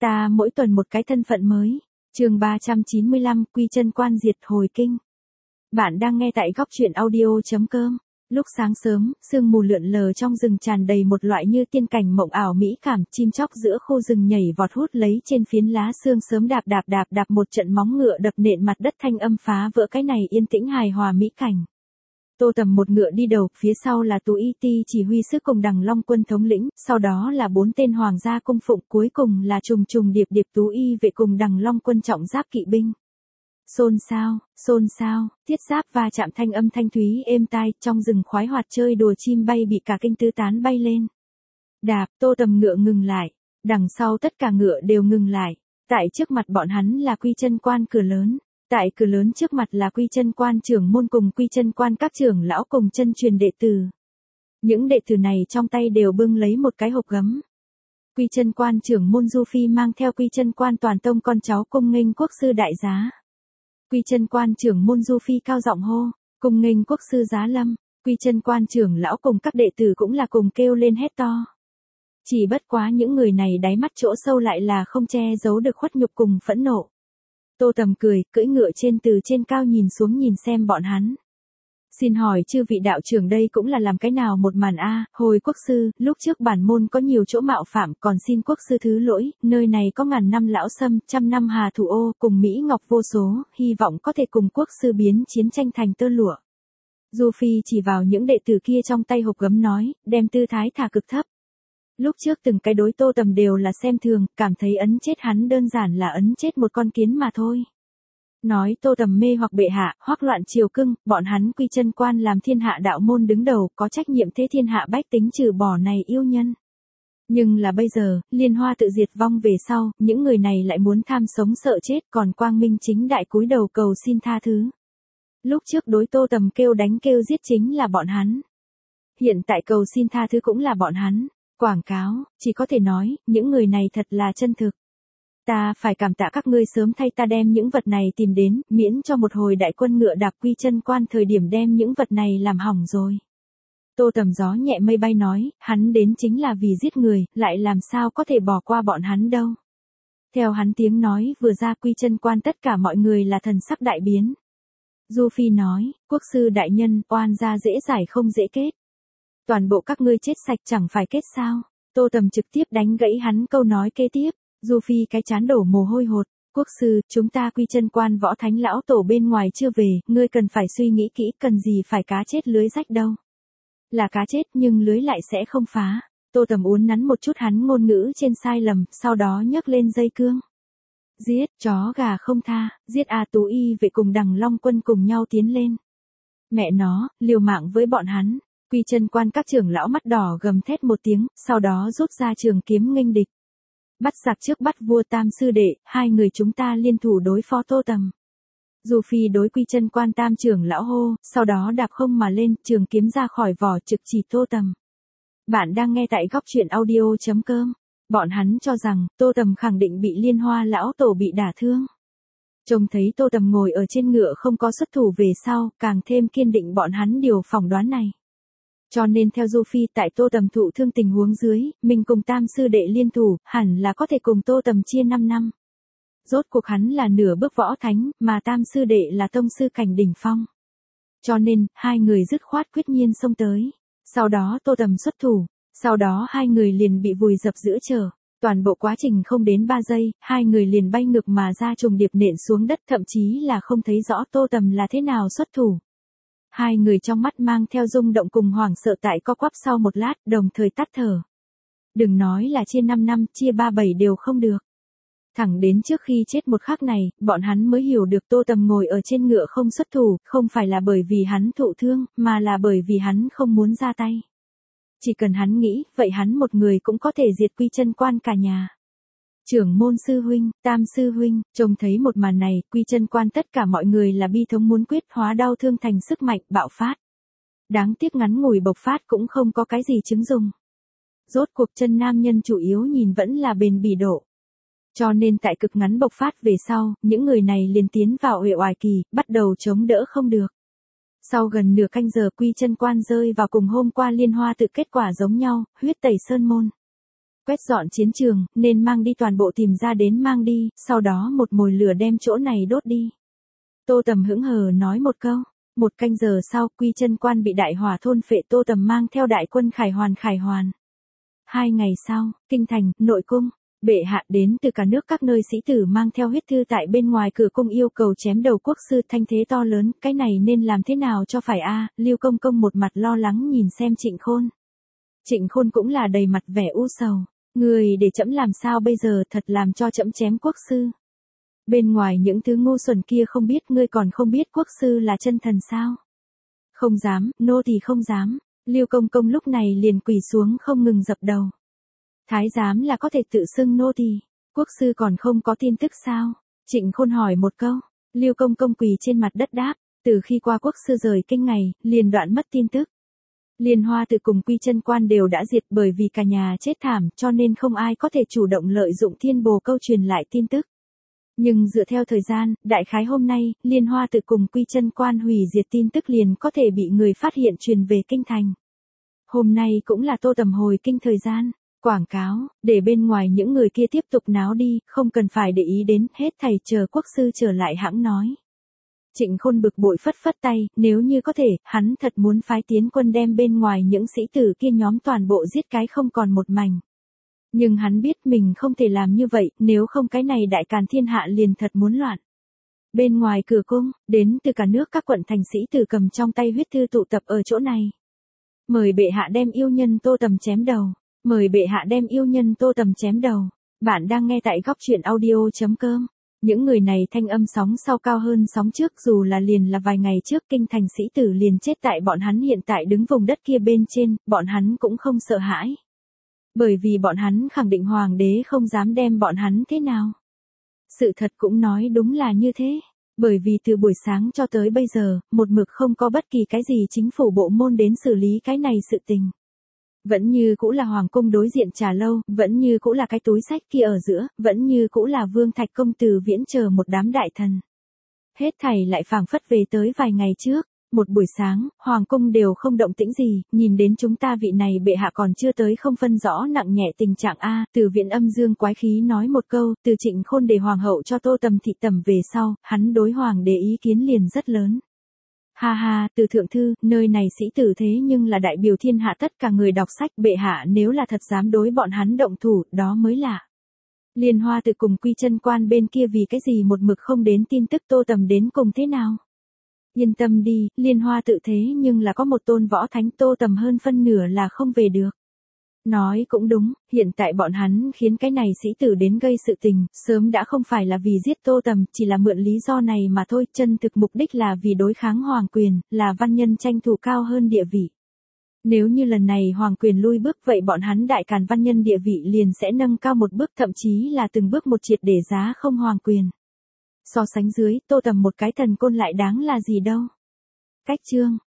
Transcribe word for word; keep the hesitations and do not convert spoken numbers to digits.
Ta mỗi tuần một cái thân phận mới. Chương ba trăm chín mươi lăm, Quy Chân Quan diệt hồi kinh. Bạn đang nghe tại góc truyện audio chấm com. Lúc sáng sớm, sương mù lượn lờ trong rừng tràn đầy một loại như tiên cảnh mộng ảo mỹ cảm, chim chóc giữa khu rừng nhảy vọt hút lấy trên phiến lá sương sớm đạp đạp đạp đạp một trận móng ngựa đập nện mặt đất thanh âm phá vỡ cái này yên tĩnh hài hòa mỹ cảnh. Tô Tầm một ngựa đi đầu, phía sau là Tú Y Ti chỉ huy sứ cùng Đằng Long quân thống lĩnh, sau đó là bốn tên hoàng gia cung phụng, cuối cùng là trùng trùng điệp điệp Tú Y vệ cùng Đằng Long quân trọng giáp kỵ binh. Xôn xao, xôn xao, thiết giáp va chạm thanh âm thanh thúy êm tai, trong rừng khoái hoạt chơi đùa chim bay bị cả kinh tứ tán bay lên. Đạp, Tô Tầm ngựa ngừng lại, đằng sau tất cả ngựa đều ngừng lại, tại trước mặt bọn hắn là Quy Chân Quan cửa lớn. Tại cửa lớn trước mặt là Quy Chân Quan trưởng môn cùng Quy Chân Quan các trưởng lão cùng chân truyền đệ tử. Những đệ tử này trong tay đều bưng lấy một cái hộp gấm. Quy Chân Quan trưởng môn Du Phi mang theo Quy Chân Quan toàn tông con cháu cung nghênh quốc sư đại giá. Quy Chân Quan trưởng môn Du Phi cao giọng hô, cung nghênh quốc sư giá lâm. Quy Chân Quan trưởng lão cùng các đệ tử cũng là cùng kêu lên hét to. Chỉ bất quá những người này đáy mắt chỗ sâu lại là không che giấu được khuất nhục cùng phẫn nộ. Tô Tầm cười, cưỡi ngựa trên từ trên cao nhìn xuống nhìn xem bọn hắn. Xin hỏi chư vị đạo trưởng đây cũng là làm cái nào một màn a? Hồi quốc sư, lúc trước bản môn có nhiều chỗ mạo phạm, còn xin quốc sư thứ lỗi, nơi này có ngàn năm lão sâm, trăm năm hà thủ ô, cùng Mỹ Ngọc vô số, hy vọng có thể cùng quốc sư biến chiến tranh thành tơ lụa. Du Phi chỉ vào những đệ tử kia trong tay hộp gấm nói, đem tư thái thả cực thấp. Lúc trước từng cái đối Tô Tầm đều là xem thường, cảm thấy ấn chết hắn đơn giản là ấn chết một con kiến mà thôi. Nói Tô Tầm mê hoặc bệ hạ, hoắc loạn triều cưng, bọn hắn Quy Chân Quan làm thiên hạ đạo môn đứng đầu, có trách nhiệm thế thiên hạ bách tính trừ bỏ này yêu nhân. Nhưng là bây giờ, Liên Hoa tự diệt vong về sau, những người này lại muốn tham sống sợ chết, còn quang minh chính đại cúi đầu cầu xin tha thứ. Lúc trước đối Tô Tầm kêu đánh kêu giết chính là bọn hắn. Hiện tại cầu xin tha thứ cũng là bọn hắn. Quảng cáo, chỉ có thể nói, những người này thật là chân thực. Ta phải cảm tạ các ngươi sớm thay ta đem những vật này tìm đến, miễn cho một hồi đại quân ngựa đạp Quy Chân Quan thời điểm đem những vật này làm hỏng rồi. Tô Tầm gió nhẹ mây bay nói, hắn đến chính là vì giết người, lại làm sao có thể bỏ qua bọn hắn đâu. Theo hắn tiếng nói vừa ra Quy Chân Quan tất cả mọi người là thần sắc đại biến. Du Phi nói, quốc sư đại nhân, oan gia dễ giải không dễ kết. Toàn bộ các ngươi chết sạch chẳng phải kết sao. Tô Tầm trực tiếp đánh gãy hắn câu nói kế tiếp. Du Phi cái chán đổ mồ hôi hột. Quốc sư, chúng ta Quy Chân Quan võ thánh lão tổ bên ngoài chưa về, ngươi cần phải suy nghĩ kỹ, cần gì phải cá chết lưới rách đâu. Là cá chết nhưng lưới lại sẽ không phá. Tô Tầm uốn nắn một chút hắn ngôn ngữ trên sai lầm, sau đó nhấc lên dây cương. Giết, chó gà không tha, giết A Tú Y vệ cùng Đằng Long quân cùng nhau tiến lên. Mẹ nó, liều mạng với bọn hắn. Quy Chân Quan các trưởng lão mắt đỏ gầm thét một tiếng, sau đó rút ra trường kiếm nghênh địch. Bắt giặc trước bắt vua tam sư đệ, hai người chúng ta liên thủ đối phó Tô Tầm. Du Phi đối Quy Chân Quan tam trưởng lão hô, sau đó đạp không mà lên, trường kiếm ra khỏi vỏ trực chỉ Tô Tầm. Bạn đang nghe tại góc truyện audio chấm com. Bọn hắn cho rằng, Tô Tầm khẳng định bị Liên Hoa lão tổ bị đả thương. Trông thấy Tô Tầm ngồi ở trên ngựa không có xuất thủ về sau, càng thêm kiên định bọn hắn điều phỏng đoán này. Cho nên theo Du Phi tại Tô Tầm thụ thương tình huống dưới, mình cùng tam sư đệ liên thủ, hẳn là có thể cùng Tô Tầm chia năm năm. Rốt cuộc hắn là nửa bước võ thánh, mà tam sư đệ là tông sư cảnh đỉnh phong. Cho nên, hai người dứt khoát quyết nhiên xông tới. Sau đó Tô Tầm xuất thủ, sau đó hai người liền bị vùi dập giữa chợ. Toàn bộ quá trình không đến ba giây, hai người liền bay ngược mà ra trùng điệp nện xuống đất, thậm chí là không thấy rõ Tô Tầm là thế nào xuất thủ. Hai người trong mắt mang theo rung động cùng hoảng sợ tại co quắp sau một lát, đồng thời tắt thở. Đừng nói là chia năm năm, chia ba bảy đều không được. Thẳng đến trước khi chết một khắc này, bọn hắn mới hiểu được Tô Tầm ngồi ở trên ngựa không xuất thủ, không phải là bởi vì hắn thụ thương, mà là bởi vì hắn không muốn ra tay. Chỉ cần hắn nghĩ, vậy hắn một người cũng có thể diệt Quy Chân Quan cả nhà. Trưởng môn sư huynh, tam sư huynh, trông thấy một màn này, Quy Chân Quan tất cả mọi người là bi thống muốn quyết hóa đau thương thành sức mạnh bạo phát. Đáng tiếc ngắn ngủi bộc phát cũng không có cái gì chứng dùng. Rốt cuộc chân nam nhân chủ yếu nhìn vẫn là bền bỉ độ. Cho nên tại cực ngắn bộc phát về sau, những người này liền tiến vào uể oải kỳ, bắt đầu chống đỡ không được. Sau gần nửa canh giờ Quy Chân Quan rơi vào cùng hôm qua Liên Hoa tự kết quả giống nhau, huyết tẩy sơn môn. Quét dọn chiến trường, nên mang đi toàn bộ tìm ra đến mang đi, sau đó một mồi lửa đem chỗ này đốt đi. Tô Tầm hững hờ nói một câu. Một canh giờ sau, Quy Chân Quan bị đại hỏa thôn phệ, Tô Tầm mang theo đại quân khải hoàn khải hoàn. Hai ngày sau, kinh thành, nội cung, bệ hạ đến từ cả nước các nơi sĩ tử mang theo huyết thư tại bên ngoài cửa cung yêu cầu chém đầu quốc sư, thanh thế to lớn, cái này nên làm thế nào cho phải a? Lưu Công Công một mặt lo lắng nhìn xem Trịnh Khôn. Trịnh Khôn cũng là đầy mặt vẻ u sầu, người để trẫm làm sao bây giờ, thật làm cho trẫm chém quốc sư. Bên ngoài những thứ ngu xuẩn kia không biết, ngươi còn không biết quốc sư là chân thần sao? Không dám, nô tỳ không dám. Lưu Công Công lúc này liền quỳ xuống không ngừng dập đầu. Thái giám là có thể tự xưng nô tỳ, quốc sư còn không có tin tức sao? Trịnh Khôn hỏi một câu. Lưu Công Công quỳ trên mặt đất đáp, từ khi qua quốc sư rời kinh ngày, liền đoạn mất tin tức. Liên Hoa Tự cùng Quy Chân Quan đều đã diệt bởi vì cả nhà chết thảm, cho nên không ai có thể chủ động lợi dụng Thiên Bồ Câu truyền lại tin tức. Nhưng dựa theo thời gian, đại khái hôm nay, Liên Hoa Tự cùng Quy Chân Quan hủy diệt tin tức liền có thể bị người phát hiện truyền về kinh thành. Hôm nay cũng là Tô Tầm hồi kinh thời gian, quảng cáo, để bên ngoài những người kia tiếp tục náo đi, không cần phải để ý đến, hết thảy chờ quốc sư trở lại hãng nói. Trịnh Khôn bực bội phất phất tay, nếu như có thể, hắn thật muốn phái tiến quân đem bên ngoài những sĩ tử kia nhóm toàn bộ giết cái không còn một mảnh. Nhưng hắn biết mình không thể làm như vậy, nếu không cái này đại càn thiên hạ liền thật muốn loạn. Bên ngoài cửa cung, đến từ cả nước các quận thành sĩ tử cầm trong tay huyết thư tụ tập ở chỗ này. Mời bệ hạ đem yêu nhân Tô Tầm chém đầu. Mời bệ hạ đem yêu nhân Tô Tầm chém đầu. Bạn đang nghe tại góc truyện audio chấm com. Những người này thanh âm sóng sau cao hơn sóng trước, dù là liền là vài ngày trước kinh thành sĩ tử liền chết tại bọn hắn hiện tại đứng vùng đất kia bên trên, bọn hắn cũng không sợ hãi. Bởi vì bọn hắn khẳng định hoàng đế không dám đem bọn hắn thế nào. Sự thật cũng nói đúng là như thế. Bởi vì từ buổi sáng cho tới bây giờ, một mực không có bất kỳ cái gì chính phủ bộ môn đến xử lý cái này sự tình. Vẫn như cũ là hoàng cung đối diện trà lâu, vẫn như cũ là cái túi sách kia ở giữa, vẫn như cũ là Vương Thạch công tử viễn chờ một đám đại thần. Hết thảy lại phảng phất về tới vài ngày trước. Một buổi sáng, hoàng cung đều không động tĩnh gì, nhìn đến chúng ta vị này bệ hạ còn chưa tới không phân rõ nặng nhẹ tình trạng a. Từ Viện âm dương quái khí nói một câu, từ Trịnh Khôn để hoàng hậu cho Tô Tầm thị tẩm về sau, hắn đối hoàng đế ý kiến liền rất lớn. Ha ha, từ thượng thư, nơi này sĩ tử thế nhưng là đại biểu thiên hạ tất cả người đọc sách, bệ hạ nếu là thật dám đối bọn hắn động thủ, đó mới lạ. Liên Hoa Tự cùng Quy Chân Quan bên kia vì cái gì một mực không đến tin tức Tô Tầm đến cùng thế nào? Yên tâm đi, Liên Hoa Tự thế nhưng là có một tôn võ thánh, Tô Tầm hơn phân nửa là không về được. Nói cũng đúng, hiện tại bọn hắn khiến cái này sĩ tử đến gây sự tình, sớm đã không phải là vì giết Tô Tầm, chỉ là mượn lý do này mà thôi, chân thực mục đích là vì đối kháng hoàng quyền, là văn nhân tranh thủ cao hơn địa vị. Nếu như lần này hoàng quyền lui bước vậy bọn hắn đại càn văn nhân địa vị liền sẽ nâng cao một bước, thậm chí là từng bước một triệt để giá không hoàng quyền. So sánh dưới, Tô Tầm một cái thần côn lại đáng là gì đâu. Cách chương